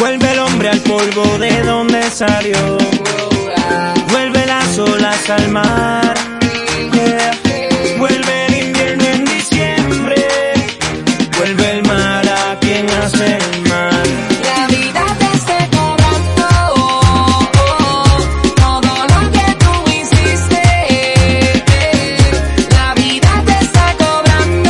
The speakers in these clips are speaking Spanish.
Vuelve el hombre al polvo de donde salió. Vuelve las olas al mar. Yeah. Vuelve el invierno en diciembre. Vuelve el mar a quien hace el mal. La vida te está cobrando todo lo que tú hiciste. La vida te está cobrando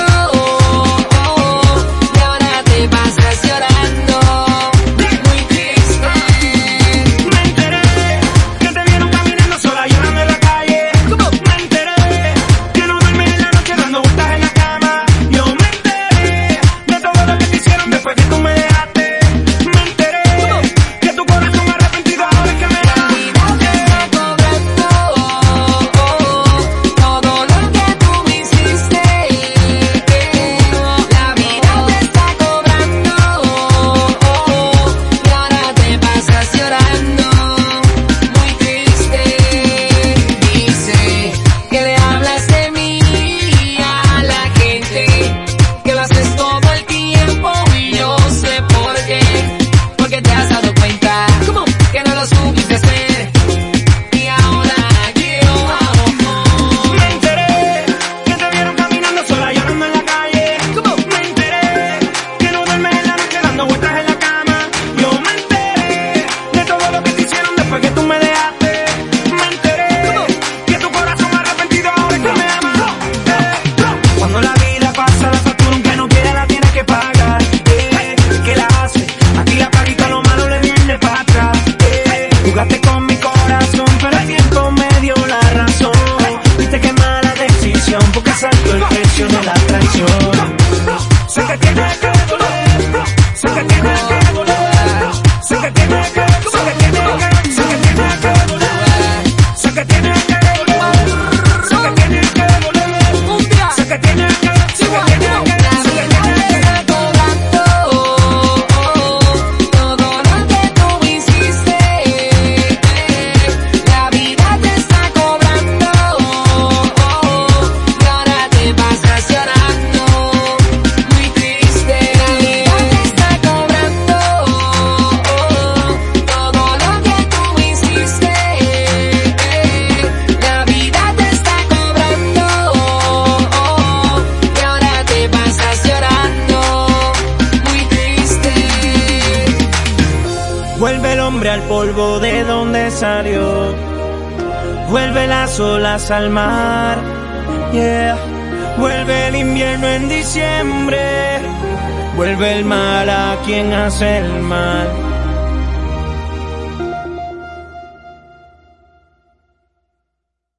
y ahora te pasas llorando. Muy triste. Me enteré que te vieron caminando sola llorando en la calle. Me enteré que no duermes en la noche dando vueltas en la cama. Yo me enteré de todo lo que te hicieron después que tú me dejaste. Me enteré que tu corazón arrepentido ahora es que me La vida te está cobrando todo lo que tú hiciste. La vida te está cobrando y ahora te pasas llorando. Muy triste. Dice que le hablas de mí a la gente, que lo haces todo el tiempo y yo sé por qué. Porque te has dado cuenta que no lo supiste hacer y ahora yo Me enteré que te vieron caminando sola llorando en la calle. Me enteré que no duermes en la noche dando vueltas en la cama. Yo me enteré de todo lo que te hicieron después que tú me dejaste. Me enteré que tu corazón arrepentido ahora es que me ama. Cuando la vida pasa la factura aunque no quiera la tienes que pagar. ¿Qué la hace? Aquí la paga y todo lo malo le viene para atrás. Jugaste con mi corazón pero el tiempo me dio la razón. Viste qué mala decisión porque saltó el precio de la traición. Sé que tienes que doler, sé que tienes que doler, sé que tienes que, sé que tienes que, sé que tienes que doler, sé que tienes que doler, sé que tienes que doler, un día sé que tienes que, sé que tienes que, sé que tienes que. está cobrando todo lo que tú hiciste. La vida te está cobrando y ahora te pasas llorando. Muy triste. La vida te está cobrando todo lo que tú hiciste. La vida te está cobrando y ahora te pasas llorando. Muy triste. Vuelve el hombre al polvo de donde salió. Vuelve las olas al mar. Yeah. Vuelve el invierno en diciembre. Vuelve el mal a quien hace el mal.